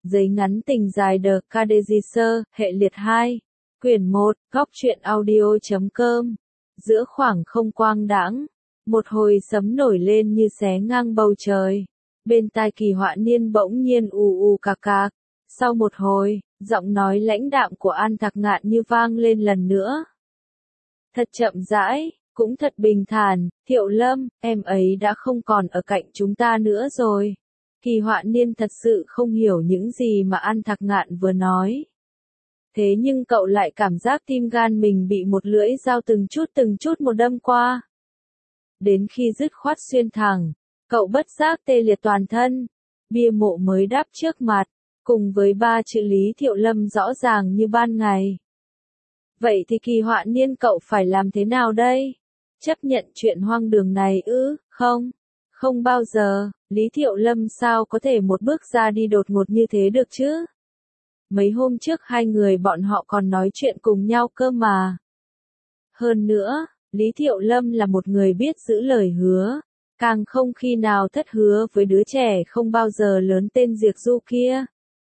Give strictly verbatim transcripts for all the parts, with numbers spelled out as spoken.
Giấy ngắn tình dài The Cadegisser, hệ liệt hai. Quyển một, góc truyện audio.com. Giữa khoảng không quang đãng, một hồi sấm nổi lên như xé ngang bầu trời. Bên tai Kỳ Họa Niên bỗng nhiên ù ù cạc cạc. Sau một hồi, giọng nói lãnh đạm của An Thạc Ngạn như vang lên lần nữa. Thật chậm rãi, cũng thật bình thản, Thiệu Lâm, em ấy đã không còn ở cạnh chúng ta nữa rồi. Kỳ Họa Niên thật sự không hiểu những gì mà An Thạc Ngạn vừa nói. Thế nhưng cậu lại cảm giác tim gan mình bị một lưỡi dao từng chút từng chút một đâm qua. Đến khi dứt khoát xuyên thẳng, cậu bất giác tê liệt toàn thân. Bia mộ mới đắp trước mặt, cùng với ba chữ Lý Thiệu Lâm rõ ràng như ban ngày. Vậy thì Kỳ Họa Niên cậu phải làm thế nào đây? Chấp nhận chuyện hoang đường này ư? Không, không bao giờ. Lý Thiệu Lâm sao có thể một bước ra đi đột ngột như thế được chứ? Mấy hôm trước hai người bọn họ còn nói chuyện cùng nhau cơ mà. Hơn nữa, Lý Thiệu Lâm là một người biết giữ lời hứa, càng không khi nào thất hứa với đứa trẻ không bao giờ lớn tên Diệc Du kia.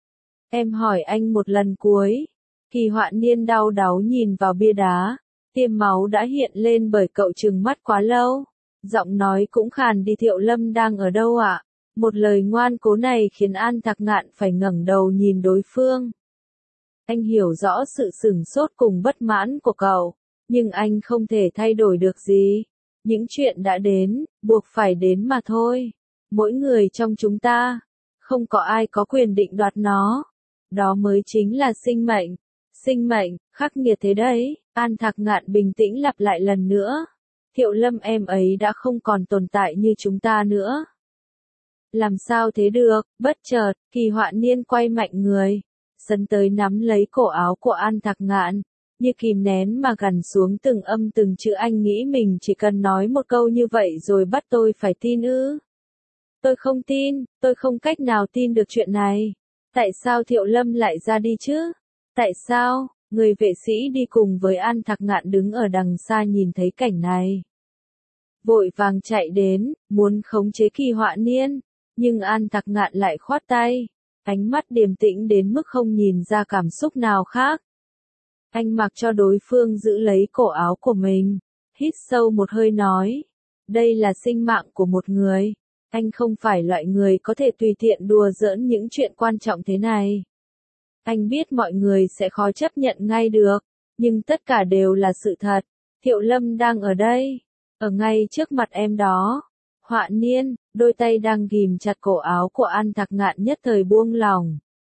Em hỏi anh một lần cuối. Kỳ Họa Niên đau đáu nhìn vào bia đá, tiêm máu đã hiện lên bởi cậu trừng mắt quá lâu. Giọng nói cũng khàn đi. Thiệu Lâm đang ở đâu ạ? Một lời ngoan cố này khiến An Thạc Ngạn phải ngẩng đầu nhìn đối phương. Anh hiểu rõ sự sửng sốt cùng bất mãn của cậu, nhưng anh không thể thay đổi được gì. Những chuyện đã đến, buộc phải đến mà thôi. Mỗi người trong chúng ta, không có ai có quyền định đoạt nó. Đó mới chính là sinh mệnh. Sinh mệnh, khắc nghiệt thế đấy. An Thạc Ngạn bình tĩnh lặp lại lần nữa. Thiệu Lâm em ấy đã không còn tồn tại như chúng ta nữa. Làm sao thế được? Bất chợt, Kỳ Họa Niên quay mạnh người, sấn tới nắm lấy cổ áo của An Thạc Ngạn, như kìm nén mà gằn xuống từng âm từng chữ. Anh nghĩ mình chỉ cần nói một câu như vậy rồi bắt tôi phải tin ư? Tôi không tin, tôi không cách nào tin được chuyện này. Tại sao Thiệu Lâm lại ra đi chứ? Tại sao? Người vệ sĩ đi cùng với An Thạc Ngạn đứng ở đằng xa nhìn thấy cảnh này, vội vàng chạy đến, muốn khống chế Kỳ Họa Niên, nhưng An Thạc Ngạn lại khoát tay, ánh mắt điềm tĩnh đến mức không nhìn ra cảm xúc nào khác. Anh mặc cho đối phương giữ lấy cổ áo của mình, hít sâu một hơi nói, đây là sinh mạng của một người, anh không phải loại người có thể tùy tiện đùa giỡn những chuyện quan trọng thế này. Anh biết mọi người sẽ khó chấp nhận ngay được, nhưng tất cả đều là sự thật. Thiệu Lâm đang ở đây, ở ngay trước mặt em đó. Họa Niên, đôi tay đang ghìm chặt cổ áo của An Thạc Ngạn nhất thời buông lỏng.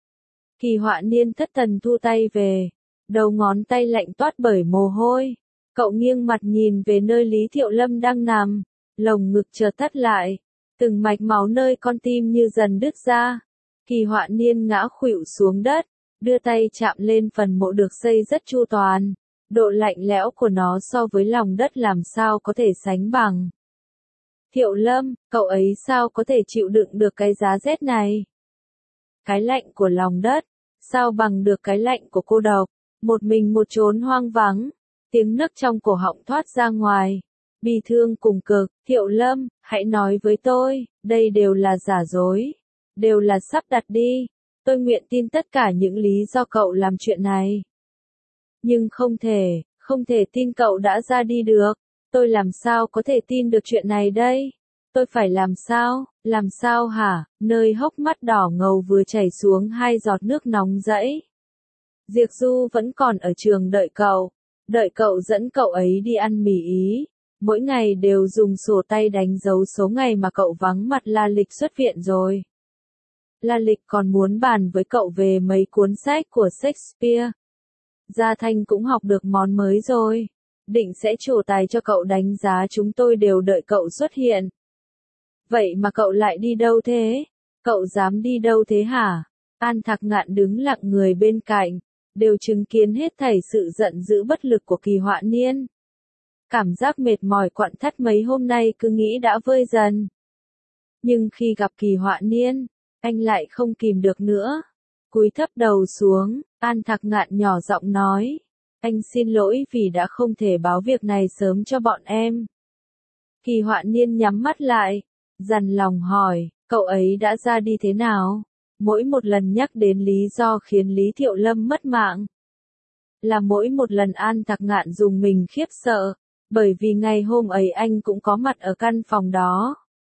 Kỳ Họa Niên thất thần thu tay về, đầu ngón tay lạnh toát bởi mồ hôi. Cậu nghiêng mặt nhìn về nơi Lý Thiệu Lâm đang nằm, lồng ngực chợt thắt lại, từng mạch máu nơi con tim như dần đứt ra. Kỳ Họa Niên ngã khuỵu xuống đất, đưa tay chạm lên phần mộ được xây rất chu toàn. Độ lạnh lẽo của nó so với lòng đất làm sao có thể sánh bằng. Thiệu Lâm, cậu ấy sao có thể chịu đựng được cái giá rét này? Cái lạnh của lòng đất, sao bằng được cái lạnh của cô độc, một mình một chốn hoang vắng. Tiếng nấc trong cổ họng thoát ra ngoài, bi thương cùng cực. Thiệu Lâm, hãy nói với tôi, đây đều là giả dối, đều là sắp đặt đi. Tôi nguyện tin tất cả những lý do cậu làm chuyện này. Nhưng không thể, không thể tin cậu đã ra đi được. Tôi làm sao có thể tin được chuyện này đây? Tôi phải làm sao? Làm sao hả? Nơi hốc mắt đỏ ngầu vừa chảy xuống hai giọt nước nóng rẫy. Diệc Du vẫn còn ở trường đợi cậu. Đợi cậu dẫn cậu ấy đi ăn mì Ý. Mỗi ngày đều dùng sổ tay đánh dấu số ngày mà cậu vắng mặt La Lịch xuất viện rồi. La Lịch còn muốn bàn với cậu về mấy cuốn sách của Shakespeare. Gia Thanh cũng học được món mới rồi. Định sẽ trổ tài cho cậu đánh giá, chúng tôi đều đợi cậu xuất hiện. Vậy mà cậu lại đi đâu thế? Cậu dám đi đâu thế hả? An Thạc Ngạn đứng lặng người bên cạnh, đều chứng kiến hết thảy sự giận dữ bất lực của Kỳ Họa Niên. Cảm giác mệt mỏi quặn thắt mấy hôm nay cứ nghĩ đã vơi dần. Nhưng khi gặp Kỳ Họa Niên, anh lại không kìm được nữa. Cúi thấp đầu xuống, An Thạc Ngạn nhỏ giọng nói, anh xin lỗi vì đã không thể báo việc này sớm cho bọn em. Kỳ Họa Niên nhắm mắt lại, dằn lòng hỏi, cậu ấy đã ra đi thế nào? Mỗi một lần nhắc đến lý do khiến Lý Thiệu Lâm mất mạng, là mỗi một lần An Thạc Ngạn dùng mình khiếp sợ, bởi vì ngày hôm ấy anh cũng có mặt ở căn phòng đó.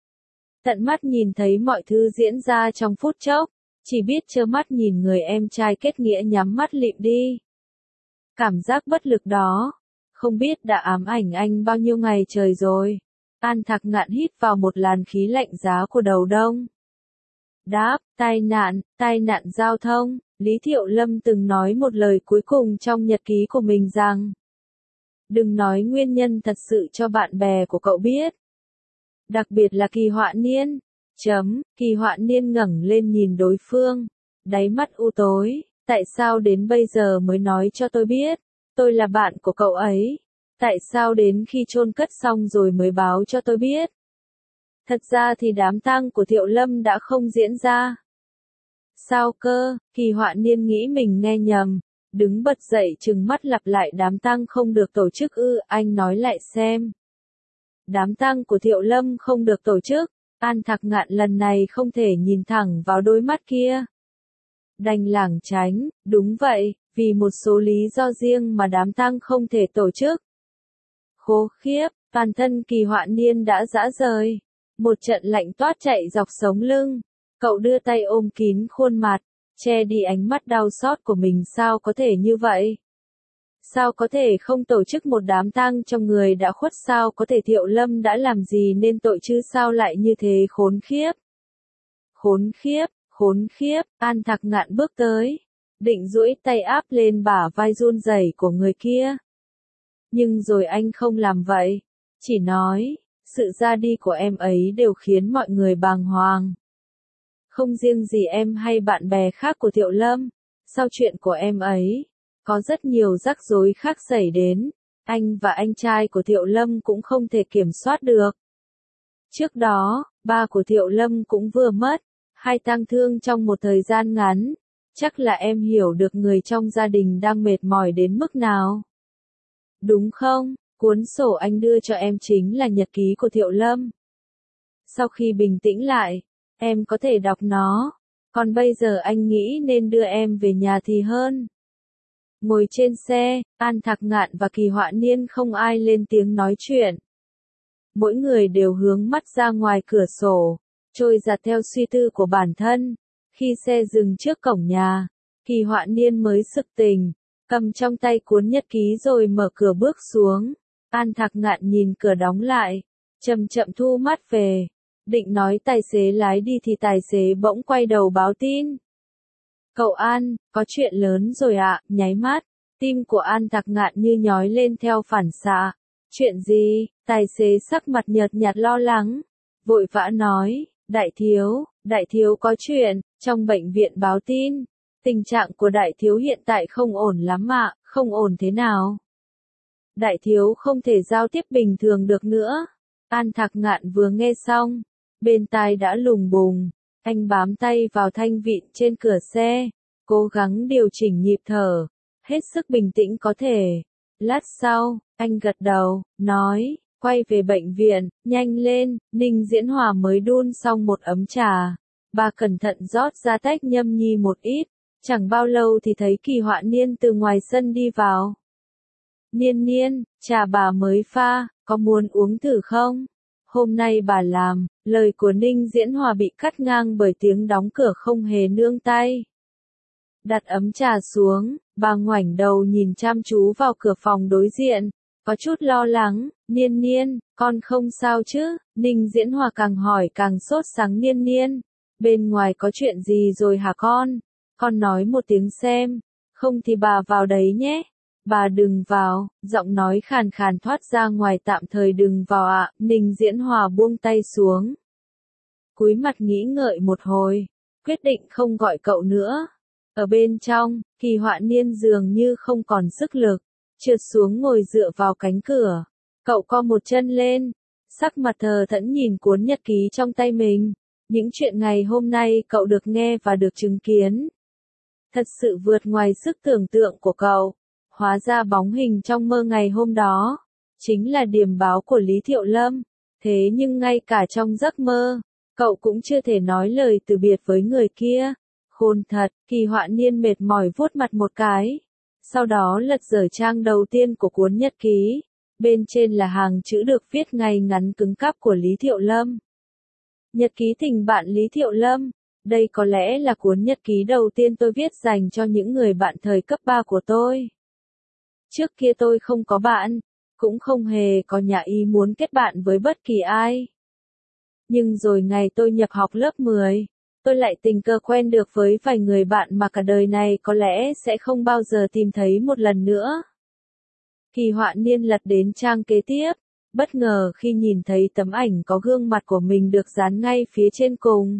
Tận mắt nhìn thấy mọi thứ diễn ra trong phút chốc, chỉ biết trơ mắt nhìn người em trai kết nghĩa nhắm mắt lịm đi. Cảm giác bất lực đó, không biết đã ám ảnh anh bao nhiêu ngày trời rồi. An Thạc Ngạn hít vào một làn khí lạnh giá của đầu đông. Đáp, tai nạn, tai nạn giao thông. Lý Thiệu Lâm từng nói một lời cuối cùng trong nhật ký của mình rằng, đừng nói nguyên nhân thật sự cho bạn bè của cậu biết. Đặc biệt là Kỳ Họa Niên. Chấm, Kỳ Họa Niên ngẩng lên nhìn đối phương, đáy mắt u tối, tại sao đến bây giờ mới nói cho tôi biết, tôi là bạn của cậu ấy, tại sao đến khi chôn cất xong rồi mới báo cho tôi biết. Thật ra thì đám tang của Thiệu Lâm đã không diễn ra. Sao cơ? Kỳ Họa Niên nghĩ mình nghe nhầm, đứng bật dậy trừng mắt lặp lại đám tang không được tổ chức ư, anh nói lại xem. Đám tang của Thiệu Lâm không được tổ chức, An Thạc Ngạn lần này không thể nhìn thẳng vào đôi mắt kia. Đành lảng tránh, đúng vậy, vì một số lý do riêng mà đám tang không thể tổ chức. Khố khiếp, toàn thân Kỳ Họa Niên đã rã rời. Một trận lạnh toát chạy dọc sống lưng. Cậu đưa tay ôm kín khuôn mặt, che đi ánh mắt đau xót của mình, sao có thể như vậy? Sao có thể không tổ chức một đám tang cho người đã khuất, sao có thể Thiệu Lâm đã làm gì nên tội chứ, sao lại như thế, khốn khiếp. Khốn khiếp, khốn khiếp, An Thạc Ngạn bước tới, định duỗi tay áp lên bả vai run rẩy của người kia. Nhưng rồi anh không làm vậy, chỉ nói, sự ra đi của em ấy đều khiến mọi người bàng hoàng. Không riêng gì em hay bạn bè khác của Thiệu Lâm, sau chuyện của em ấy, có rất nhiều rắc rối khác xảy đến, anh và anh trai của Thiệu Lâm cũng không thể kiểm soát được. Trước đó, ba của Thiệu Lâm cũng vừa mất, hai tang thương trong một thời gian ngắn, chắc là em hiểu được người trong gia đình đang mệt mỏi đến mức nào. Đúng không? Cuốn sổ anh đưa cho em chính là nhật ký của Thiệu Lâm. Sau khi bình tĩnh lại, em có thể đọc nó, còn bây giờ anh nghĩ nên đưa em về nhà thì hơn. Ngồi trên xe, An Thạc Ngạn và Kỳ Họa Niên không ai lên tiếng nói chuyện. Mỗi người đều hướng mắt ra ngoài cửa sổ, trôi dạt theo suy tư của bản thân. Khi xe dừng trước cổng nhà, Kỳ Họa Niên mới sực tỉnh, cầm trong tay cuốn nhật ký rồi mở cửa bước xuống. An Thạc Ngạn nhìn cửa đóng lại, chậm chậm thu mắt về, định nói tài xế lái đi thì tài xế bỗng quay đầu báo tin. Cậu An, có chuyện lớn rồi ạ, nháy mắt, tim của An Thạc Ngạn như nhói lên theo phản xạ. Chuyện gì? Tài xế sắc mặt nhợt nhạt lo lắng, vội vã nói, đại thiếu, đại thiếu có chuyện, trong bệnh viện báo tin, tình trạng của đại thiếu hiện tại không ổn lắm ạ, không ổn thế nào? Đại thiếu không thể giao tiếp bình thường được nữa. An Thạc Ngạn vừa nghe xong, bên tai đã lùng bùng, anh bám tay vào thanh vịn trên cửa xe, cố gắng điều chỉnh nhịp thở, hết sức bình tĩnh có thể. Lát sau, anh gật đầu, nói, quay về bệnh viện, nhanh lên. Ninh Diễn Hòa mới đun xong một ấm trà, bà cẩn thận rót ra tách nhâm nhi một ít, chẳng bao lâu thì thấy Kỳ Họa Niên từ ngoài sân đi vào. Niên Niên, trà bà mới pha, có muốn uống thử không? Hôm nay bà làm. Lời của Ninh Diễn Hòa bị cắt ngang bởi tiếng đóng cửa không hề nương tay. Đặt ấm trà xuống, bà ngoảnh đầu nhìn chăm chú vào cửa phòng đối diện, có chút lo lắng. Niên Niên, con không sao chứ? Ninh Diễn Hòa càng hỏi càng sốt sắng. Niên Niên, bên ngoài có chuyện gì rồi hả con? Con nói một tiếng xem, không thì bà vào đấy nhé. Bà đừng vào, giọng nói khàn khàn thoát ra ngoài, tạm thời đừng vào ạ. Ninh Diễn Hòa buông tay xuống, cúi mặt nghĩ ngợi một hồi, quyết định không gọi cậu nữa. Ở bên trong, Kỳ Họa Niên dường như không còn sức lực, trượt xuống ngồi dựa vào cánh cửa. Cậu co một chân lên, sắc mặt thờ thẫn nhìn cuốn nhật ký trong tay mình. Những chuyện ngày hôm nay cậu được nghe và được chứng kiến, thật sự vượt ngoài sức tưởng tượng của cậu. Hóa ra bóng hình trong mơ ngày hôm đó, chính là điềm báo của Lý Thiệu Lâm. Thế nhưng ngay cả trong giấc mơ, cậu cũng chưa thể nói lời từ biệt với người kia. Khôn thật, Kỳ Họa Niên mệt mỏi vuốt mặt một cái. Sau đó lật dở trang đầu tiên của cuốn nhật ký. Bên trên là hàng chữ được viết ngay ngắn cứng cáp của Lý Thiệu Lâm. Nhật ký tình bạn Lý Thiệu Lâm. Đây có lẽ là cuốn nhật ký đầu tiên tôi viết dành cho những người bạn thời cấp ba của tôi. Trước kia tôi không có bạn, cũng không hề có nhà ý muốn kết bạn với bất kỳ ai. Nhưng rồi ngày tôi nhập học lớp mười, tôi lại tình cờ quen được với vài người bạn mà cả đời này có lẽ sẽ không bao giờ tìm thấy một lần nữa. Kỳ Họa Niên lật đến trang kế tiếp, bất ngờ khi nhìn thấy tấm ảnh có gương mặt của mình được dán ngay phía trên cùng.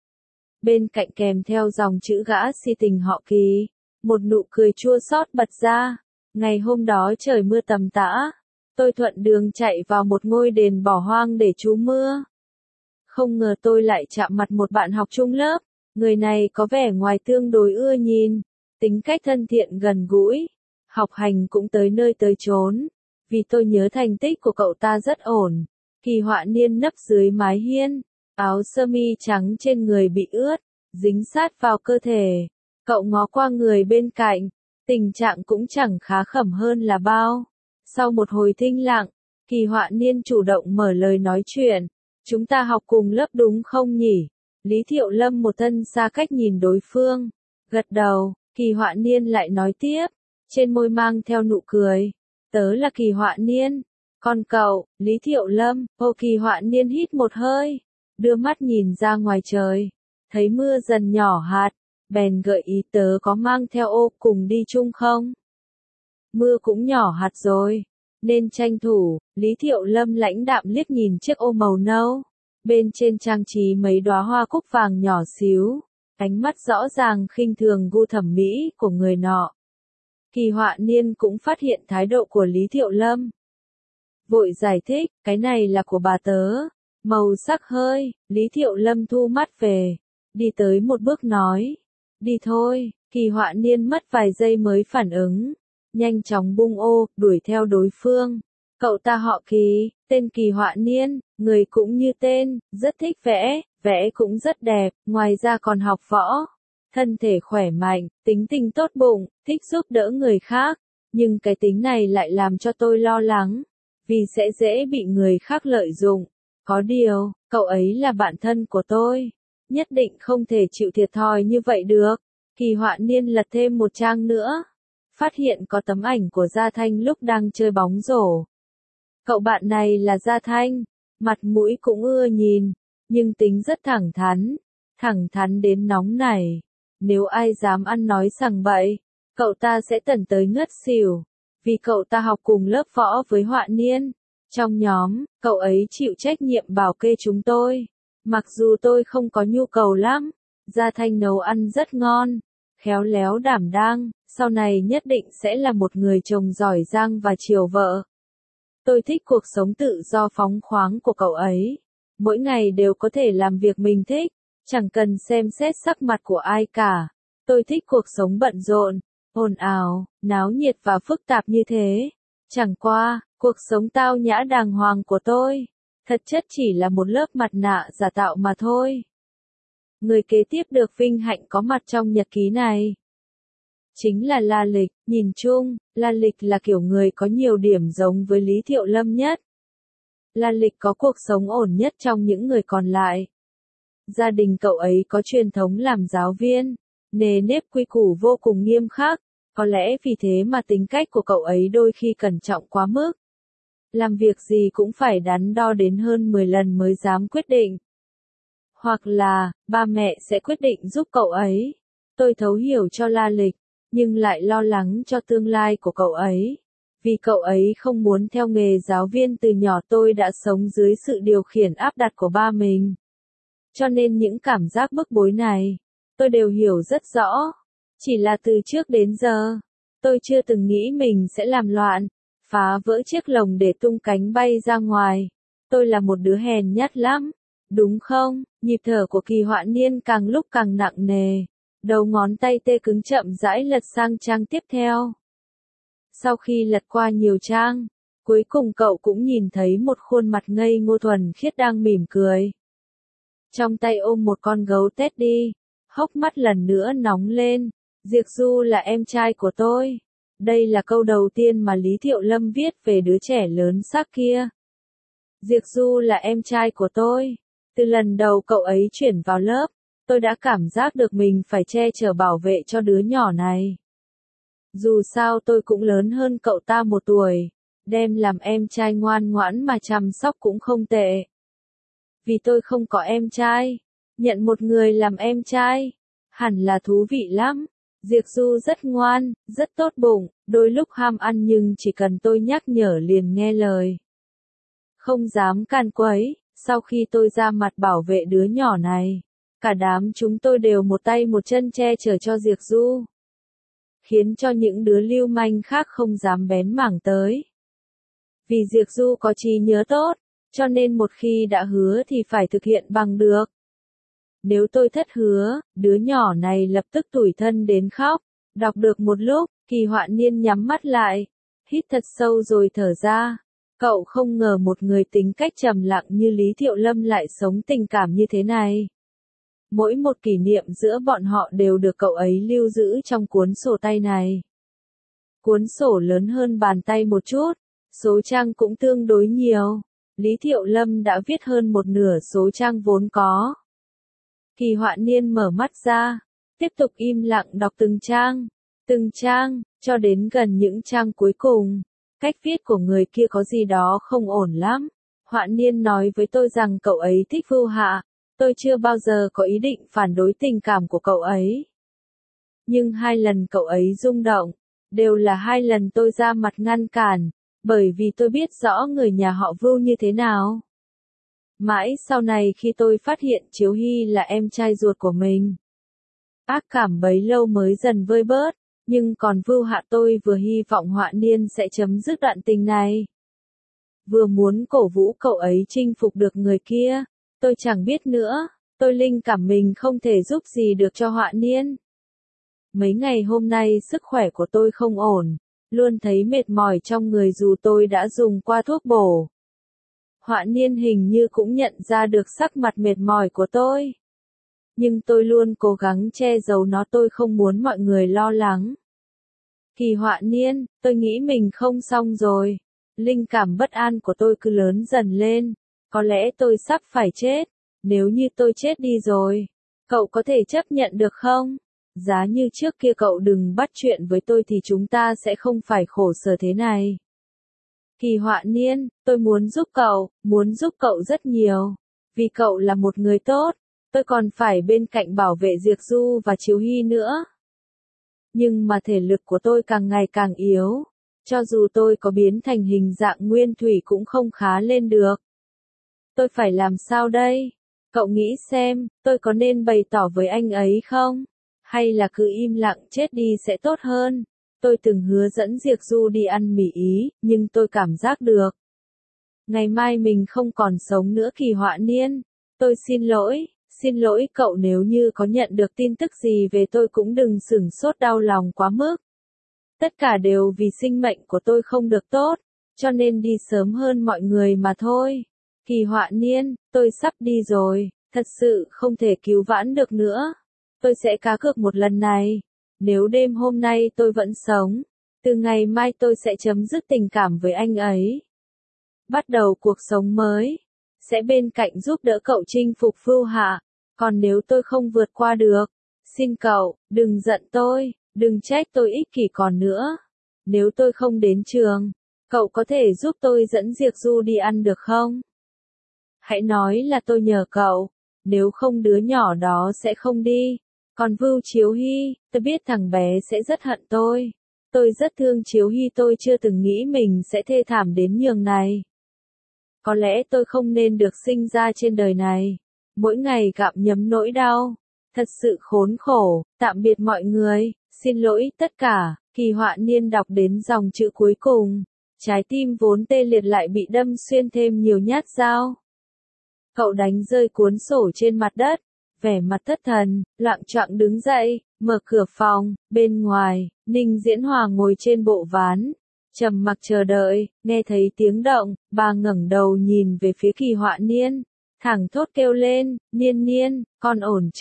Bên cạnh kèm theo dòng chữ gã si tình họ Kỳ, một nụ cười chua xót bật ra. Ngày hôm đó trời mưa tầm tã, tôi thuận đường chạy vào một ngôi đền bỏ hoang để trú mưa. Không ngờ tôi lại chạm mặt một bạn học chung lớp, người này có vẻ ngoài tương đối ưa nhìn, tính cách thân thiện gần gũi, học hành cũng tới nơi tới chốn, vì tôi nhớ thành tích của cậu ta rất ổn. Kỳ Họa Niên nấp dưới mái hiên, áo sơ mi trắng trên người bị ướt, dính sát vào cơ thể. Cậu ngó qua người bên cạnh, tình trạng cũng chẳng khá khẩm hơn là bao. Sau một hồi thinh lặng, Kỳ Họa Niên chủ động mở lời nói chuyện. Chúng ta học cùng lớp đúng không nhỉ? Lý Thiệu Lâm một thân xa cách nhìn đối phương. Gật đầu, Kỳ Họa Niên lại nói tiếp. Trên môi mang theo nụ cười. Tớ là Kỳ Họa Niên. Còn cậu, Lý Thiệu Lâm. Ô Kỳ Họa Niên hít một hơi. Đưa mắt nhìn ra ngoài trời. Thấy mưa dần nhỏ hạt. Bèn gợi ý tớ có mang theo ô cùng đi chung không? Mưa cũng nhỏ hạt rồi. Nên tranh thủ, Lý Thiệu Lâm lãnh đạm liếc nhìn chiếc ô màu nâu. Bên trên trang trí mấy đóa hoa cúc vàng nhỏ xíu. Ánh mắt rõ ràng khinh thường gu thẩm mỹ của người nọ. Kỳ Họa Niên cũng phát hiện thái độ của Lý Thiệu Lâm. Vội giải thích, cái này là của bà tớ. Màu sắc hơi, Lý Thiệu Lâm thu mắt về. Đi tới một bước nói. Đi thôi, Kỳ Họa Niên mất vài giây mới phản ứng. Nhanh chóng bung ô, đuổi theo đối phương. Cậu ta họ Kỳ, tên Kỳ Họa Niên, người cũng như tên, rất thích vẽ, vẽ cũng rất đẹp, ngoài ra còn học võ. Thân thể khỏe mạnh, tính tình tốt bụng, thích giúp đỡ người khác. Nhưng cái tính này lại làm cho tôi lo lắng, vì sẽ dễ bị người khác lợi dụng. Có điều, cậu ấy là bạn thân của tôi, nhất định không thể chịu thiệt thòi như vậy được. Kỳ Họa Niên lật thêm một trang nữa. Phát hiện có tấm ảnh của Gia Thanh lúc đang chơi bóng rổ. Cậu bạn này là Gia Thanh, mặt mũi cũng ưa nhìn, nhưng tính rất thẳng thắn, thẳng thắn đến nóng này. Nếu ai dám ăn nói sằng bậy, cậu ta sẽ tẩn tới ngất xỉu, vì cậu ta học cùng lớp võ với Họa Niên. Trong nhóm, cậu ấy chịu trách nhiệm bảo kê chúng tôi, mặc dù tôi không có nhu cầu lắm. Gia Thanh nấu ăn rất ngon, khéo léo đảm đang, sau này nhất định sẽ là một người chồng giỏi giang và chiều vợ. Tôi thích cuộc sống tự do phóng khoáng của cậu ấy. Mỗi ngày đều có thể làm việc mình thích, chẳng cần xem xét sắc mặt của ai cả. Tôi thích cuộc sống bận rộn, ồn ào, náo nhiệt và phức tạp như thế. Chẳng qua, cuộc sống tao nhã đàng hoàng của tôi, thật chất chỉ là một lớp mặt nạ giả tạo mà thôi. Người kế tiếp được vinh hạnh có mặt trong nhật ký này chính là La Lịch. Nhìn chung, La Lịch là kiểu người có nhiều điểm giống với Lý Thiệu Lâm nhất. La Lịch có cuộc sống ổn nhất trong những người còn lại. Gia đình cậu ấy có truyền thống làm giáo viên, nề nếp quy củ vô cùng nghiêm khắc, có lẽ vì thế mà tính cách của cậu ấy đôi khi cẩn trọng quá mức. Làm việc gì cũng phải đắn đo đến hơn mười lần mới dám quyết định. Hoặc là, ba mẹ sẽ quyết định giúp cậu ấy. Tôi thấu hiểu cho La Lịch, nhưng lại lo lắng cho tương lai của cậu ấy. Vì cậu ấy không muốn theo nghề giáo viên từ nhỏ. Tôi đã sống dưới sự điều khiển áp đặt của ba mình. Cho nên những cảm giác bức bối này, tôi đều hiểu rất rõ. Chỉ là từ trước đến giờ, tôi chưa từng nghĩ mình sẽ làm loạn, phá vỡ chiếc lồng để tung cánh bay ra ngoài. Tôi là một đứa hèn nhát lắm, đúng không? Nhịp thở của Kỳ Họa Niên càng lúc càng nặng nề. Đầu ngón tay tê cứng chậm rãi lật sang trang tiếp theo. Sau khi lật qua nhiều trang, cuối cùng cậu cũng nhìn thấy một khuôn mặt ngây ngô thuần khiết đang mỉm cười. Trong tay ôm một con gấu Teddy, Hốc mắt lần nữa nóng lên. Diệp Du là em trai của tôi. Đây là câu đầu tiên mà Lý Thiệu Lâm viết về đứa trẻ lớn xác kia. Diệp Du là em trai của tôi. Từ lần đầu cậu ấy chuyển vào lớp, tôi đã cảm giác được mình phải che chở bảo vệ cho đứa nhỏ này. Dù sao tôi cũng lớn hơn cậu ta một tuổi, đem làm em trai ngoan ngoãn mà chăm sóc cũng không tệ. Vì tôi không có em trai, nhận một người làm em trai, hẳn là thú vị lắm. Diệp Du rất ngoan, rất tốt bụng, đôi lúc ham ăn nhưng chỉ cần tôi nhắc nhở liền nghe lời. Không dám can quấy, sau khi tôi ra mặt bảo vệ đứa nhỏ này, cả đám chúng tôi đều một tay một chân che chở cho Diệp Du, khiến cho những đứa lưu manh khác không dám bén mảng tới. Vì Diệp Du có trí nhớ tốt, cho nên một khi đã hứa thì phải thực hiện bằng được. Nếu tôi thất hứa, đứa nhỏ này lập tức tủi thân đến khóc. Đọc được một lúc, Kỳ Họa Niên nhắm mắt lại, hít thật sâu rồi thở ra. Cậu không ngờ một người tính cách trầm lặng như Lý Thiệu Lâm lại sống tình cảm như thế này. Mỗi một kỷ niệm giữa bọn họ đều được cậu ấy lưu giữ trong cuốn sổ tay này. Cuốn sổ lớn hơn bàn tay một chút, số trang cũng tương đối nhiều. Lý Thiệu Lâm đã viết hơn một nửa số trang vốn có. Kỳ Họa Niên mở mắt ra, tiếp tục im lặng đọc từng trang, từng trang, cho đến gần những trang cuối cùng. Cách viết của người kia có gì đó không ổn lắm. Họa Niên nói với tôi rằng cậu ấy thích Vưu Hạ, tôi chưa bao giờ có ý định phản đối tình cảm của cậu ấy. Nhưng hai lần cậu ấy rung động, đều là hai lần tôi ra mặt ngăn cản, bởi vì tôi biết rõ người nhà họ Vưu như thế nào. Mãi sau này khi tôi phát hiện Chiếu Hy là em trai ruột của mình, ác cảm bấy lâu mới dần vơi bớt, nhưng còn Vưu Hạ tôi vừa hy vọng Họa Niên sẽ chấm dứt đoạn tình này. Vừa muốn cổ vũ cậu ấy chinh phục được người kia, tôi chẳng biết nữa, tôi linh cảm mình không thể giúp gì được cho Họa Niên. Mấy ngày hôm nay sức khỏe của tôi không ổn, luôn thấy mệt mỏi trong người dù tôi đã dùng qua thuốc bổ. Họa Niên hình như cũng nhận ra được sắc mặt mệt mỏi của tôi. Nhưng tôi luôn cố gắng che giấu nó, tôi không muốn mọi người lo lắng. Kỳ Họa Niên, tôi nghĩ mình không xong rồi. Linh cảm bất an của tôi cứ lớn dần lên. Có lẽ tôi sắp phải chết. Nếu như tôi chết đi rồi, cậu có thể chấp nhận được không? Giá như trước kia cậu đừng bắt chuyện với tôi thì chúng ta sẽ không phải khổ sở thế này. Kỳ Họa Niên, tôi muốn giúp cậu, muốn giúp cậu rất nhiều. Vì cậu là một người tốt, tôi còn phải bên cạnh bảo vệ Diệp Du và Chiếu Hy nữa. Nhưng mà thể lực của tôi càng ngày càng yếu. Cho dù tôi có biến thành hình dạng nguyên thủy cũng không khá lên được. Tôi phải làm sao đây? Cậu nghĩ xem, tôi có nên bày tỏ với anh ấy không? Hay là cứ im lặng chết đi sẽ tốt hơn? Tôi từng hứa dẫn Diệp Du đi ăn mì Ý, nhưng tôi cảm giác được. Ngày mai mình không còn sống nữa. Kỳ Họa Niên. Tôi xin lỗi, xin lỗi cậu, nếu như có nhận được tin tức gì về tôi cũng đừng sửng sốt đau lòng quá mức. Tất cả đều vì sinh mệnh của tôi không được tốt, cho nên đi sớm hơn mọi người mà thôi. Kỳ Họa Niên, tôi sắp đi rồi, thật sự không thể cứu vãn được nữa. Tôi sẽ cá cược một lần này. Nếu đêm hôm nay tôi vẫn sống, từ ngày mai tôi sẽ chấm dứt tình cảm với anh ấy. Bắt đầu cuộc sống mới. Sẽ bên cạnh giúp đỡ cậu chinh phục Vưu Hạ. Còn nếu tôi không vượt qua được, xin cậu, đừng giận tôi, đừng trách tôi ích kỷ còn nữa. Nếu tôi không đến trường, cậu có thể giúp tôi dẫn Diệp Du đi ăn được không? Hãy nói là tôi nhờ cậu, nếu không đứa nhỏ đó sẽ không đi. Còn Vưu Chiếu Hy, tôi biết thằng bé sẽ rất hận tôi. Tôi rất thương Chiếu Hy, tôi chưa từng nghĩ mình sẽ thê thảm đến nhường này. Có lẽ tôi không nên được sinh ra trên đời này. Mỗi ngày gặm nhấm nỗi đau. Thật sự khốn khổ. Tạm biệt mọi người. Xin lỗi tất cả. Kỳ Họa Niên đọc đến dòng chữ cuối cùng. Trái tim vốn tê liệt lại bị đâm xuyên thêm nhiều nhát dao. Cậu đánh rơi cuốn sổ trên mặt đất. Vẻ mặt thất thần, loạng choạng đứng dậy, mở cửa phòng. Bên ngoài, Ninh Diễn Hòa ngồi trên bộ ván, trầm mặc chờ đợi. Nghe thấy tiếng động, bà ngẩng đầu nhìn về phía Kỳ Họa Niên, thẳng thốt kêu lên, Niên Niên, con ổn chứ?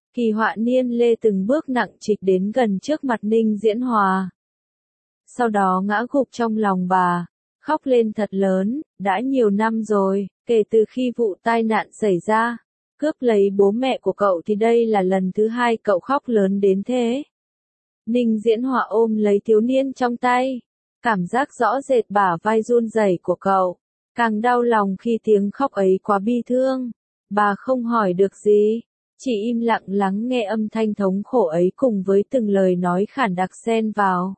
Kỳ Họa Niên lê từng bước nặng trịch đến gần trước mặt Ninh Diễn Hòa. Sau đó ngã gục trong lòng bà, khóc lên thật lớn, đã nhiều năm rồi, kể từ khi vụ tai nạn xảy ra, cướp lấy bố mẹ của cậu thì đây là lần thứ hai cậu khóc lớn đến thế. Ninh Diễn Hòa ôm lấy thiếu niên trong tay, cảm giác rõ rệt bả vai run rẩy của cậu, càng đau lòng khi tiếng khóc ấy quá bi thương. Bà không hỏi được gì, chỉ im lặng lắng nghe âm thanh thống khổ ấy cùng với từng lời nói khản đặc xen vào.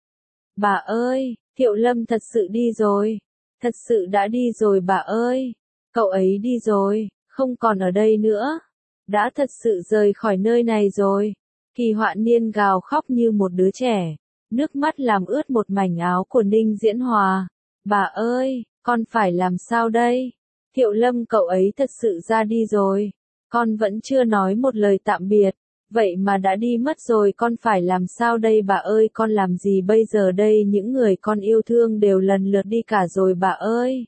Bà ơi, Thiệu Lâm thật sự đi rồi, thật sự đã đi rồi bà ơi, cậu ấy đi rồi, không còn ở đây nữa, đã thật sự rời khỏi nơi này rồi. Kỳ Họa Niên gào khóc như một đứa trẻ, nước mắt làm ướt một mảnh áo của Ninh Diễn Hòa. Bà ơi, con phải làm sao đây? Thiệu Lâm cậu ấy thật sự ra đi rồi, con vẫn chưa nói một lời tạm biệt, vậy mà đã đi mất rồi, con phải làm sao đây bà ơi, con làm gì bây giờ đây, những người con yêu thương đều lần lượt đi cả rồi bà ơi.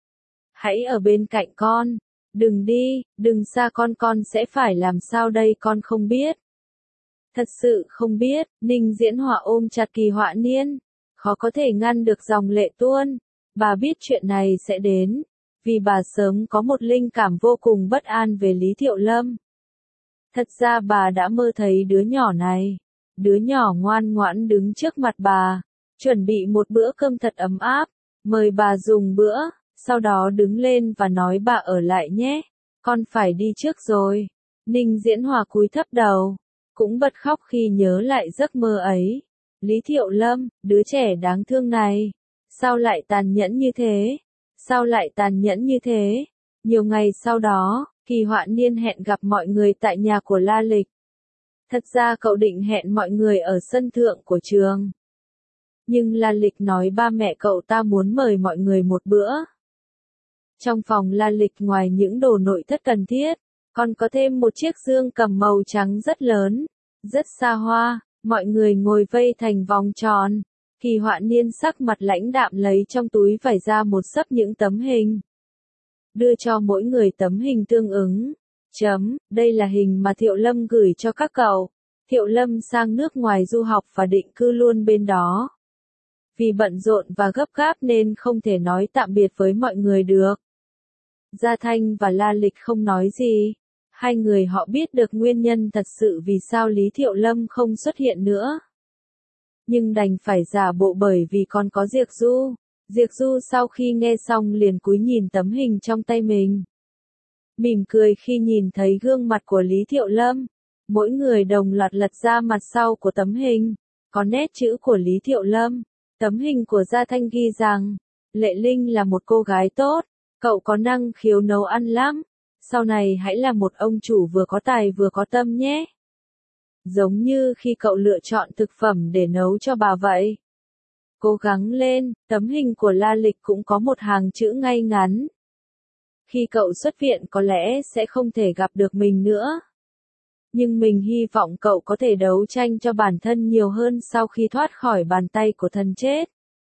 Hãy ở bên cạnh con, đừng đi, đừng xa con, con sẽ phải làm sao đây, con không biết. Thật sự không biết, Ninh Diễn Hòa ôm chặt Kỳ Họa Niên, khó có thể ngăn được dòng lệ tuôn. Bà biết chuyện này sẽ đến, vì bà sớm có một linh cảm vô cùng bất an về Lý Thiệu Lâm. Thật ra bà đã mơ thấy đứa nhỏ này, đứa nhỏ ngoan ngoãn đứng trước mặt bà, chuẩn bị một bữa cơm thật ấm áp, mời bà dùng bữa, sau đó đứng lên và nói bà ở lại nhé, con phải đi trước rồi. Ninh Diễn Hòa cúi thấp đầu, cũng bật khóc khi nhớ lại giấc mơ ấy. Lý Thiệu Lâm, đứa trẻ đáng thương này, sao lại tàn nhẫn như thế? Sao lại tàn nhẫn như thế? Nhiều ngày sau đó, Kỳ Họa Niên hẹn gặp mọi người tại nhà của La Lịch. Thật ra cậu định hẹn mọi người ở sân thượng của trường. Nhưng La Lịch nói ba mẹ cậu ta muốn mời mọi người một bữa. Trong phòng La Lịch ngoài những đồ nội thất cần thiết, còn có thêm một chiếc dương cầm màu trắng rất lớn, rất xa hoa, mọi người ngồi vây thành vòng tròn. Kỳ Họa Niên sắc mặt lãnh đạm lấy trong túi vải ra một xấp những tấm hình. Đưa cho mỗi người tấm hình tương ứng. Chấm, đây là hình mà Thiệu Lâm gửi cho các cậu. Thiệu Lâm sang nước ngoài du học và định cư luôn bên đó. Vì bận rộn và gấp gáp nên không thể nói tạm biệt với mọi người được. Gia Thanh và La Lịch không nói gì. Hai người họ biết được nguyên nhân thật sự vì sao Lý Thiệu Lâm không xuất hiện nữa. Nhưng đành phải giả bộ bởi vì còn có Diệp Du. Diệp Du sau khi nghe xong liền cúi nhìn tấm hình trong tay mình. Mỉm cười khi nhìn thấy gương mặt của Lý Thiệu Lâm. Mỗi người đồng loạt lật ra mặt sau của tấm hình. Có nét chữ của Lý Thiệu Lâm. Tấm hình của Gia Thanh ghi rằng, Lệ Linh là một cô gái tốt, cậu có năng khiếu nấu ăn lắm. Sau này hãy là một ông chủ vừa có tài vừa có tâm nhé. Giống như khi cậu lựa chọn thực phẩm để nấu cho bà vậy. Cố gắng lên, tấm hình của La Lịch cũng có một hàng chữ ngay ngắn. Khi cậu xuất viện có lẽ sẽ không thể gặp được mình nữa. Nhưng mình hy vọng cậu có thể đấu tranh cho bản thân nhiều hơn sau khi thoát khỏi bàn tay của thần chết.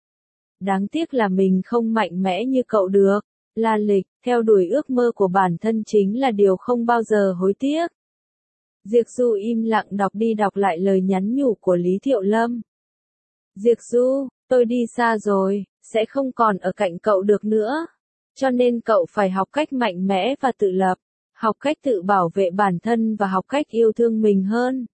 Đáng tiếc là mình không mạnh mẽ như cậu được. La Lịch, theo đuổi ước mơ của bản thân chính là điều không bao giờ hối tiếc. Diệp Du im lặng đọc đi đọc lại lời nhắn nhủ của Lý Thiệu Lâm. Diệp Du, tôi đi xa rồi, sẽ không còn ở cạnh cậu được nữa. Cho nên cậu phải học cách mạnh mẽ và tự lập, học cách tự bảo vệ bản thân và học cách yêu thương mình hơn.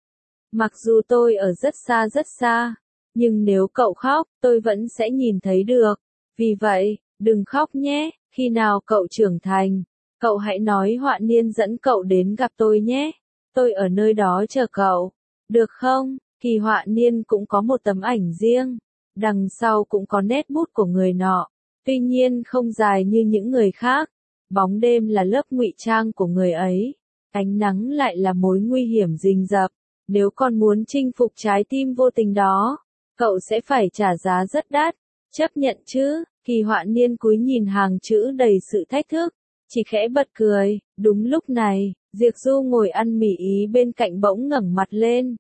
Mặc dù tôi ở rất xa rất xa, nhưng nếu cậu khóc, tôi vẫn sẽ nhìn thấy được. Vì vậy, đừng khóc nhé, khi nào cậu trưởng thành, cậu hãy nói Họa Niên dẫn cậu đến gặp tôi nhé. Tôi ở nơi đó chờ cậu. Được không? Kỳ Họa Niên cũng có một tấm ảnh riêng. Đằng sau cũng có nét bút của người nọ. Tuy nhiên không dài như những người khác. Bóng đêm là lớp ngụy trang của người ấy. Ánh nắng lại là mối nguy hiểm rình rập. Nếu con muốn chinh phục trái tim vô tình đó, cậu sẽ phải trả giá rất đắt. Chấp nhận chứ? Kỳ Họa Niên cúi nhìn hàng chữ đầy sự thách thức. Chỉ khẽ bật cười. Đúng lúc này, Diệp Du ngồi ăn mì Ý bên cạnh bỗng ngẩng mặt lên.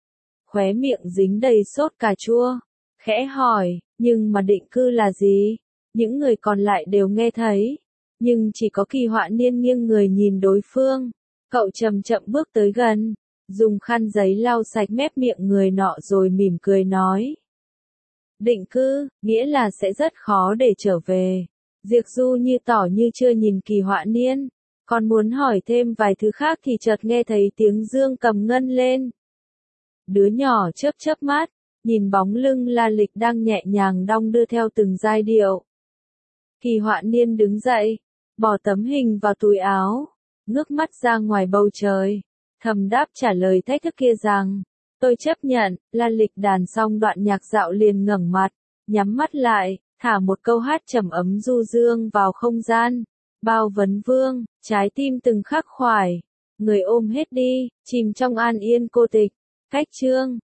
Khóe miệng dính đầy sốt cà chua. Khẽ hỏi, nhưng mà định cư là gì? Những người còn lại đều nghe thấy. Nhưng chỉ có Kỳ Họa Niên nghiêng người nhìn đối phương. Cậu chậm chậm bước tới gần, dùng khăn giấy lau sạch mép miệng người nọ rồi mỉm cười nói. Định cư, nghĩa là sẽ rất khó để trở về. Diệp Du như tỏ như chưa nhìn Kỳ Họa Niên, còn muốn hỏi thêm vài thứ khác thì chợt nghe thấy tiếng dương cầm ngân lên. Đứa nhỏ chớp chớp mắt, nhìn bóng lưng La Lịch đang nhẹ nhàng đong đưa theo từng giai điệu. Kỳ Họa Niên đứng dậy, bỏ tấm hình vào túi áo, ngước mắt ra ngoài bầu trời, thầm đáp trả lời thách thức kia rằng, tôi chấp nhận. La Lịch đàn xong đoạn nhạc dạo liền ngẩng mặt, nhắm mắt lại, thả một câu hát trầm ấm du dương vào không gian. Bao vấn vương, trái tim từng khắc khoải, người ôm hết đi, chìm trong an yên cô tịch. Cách chương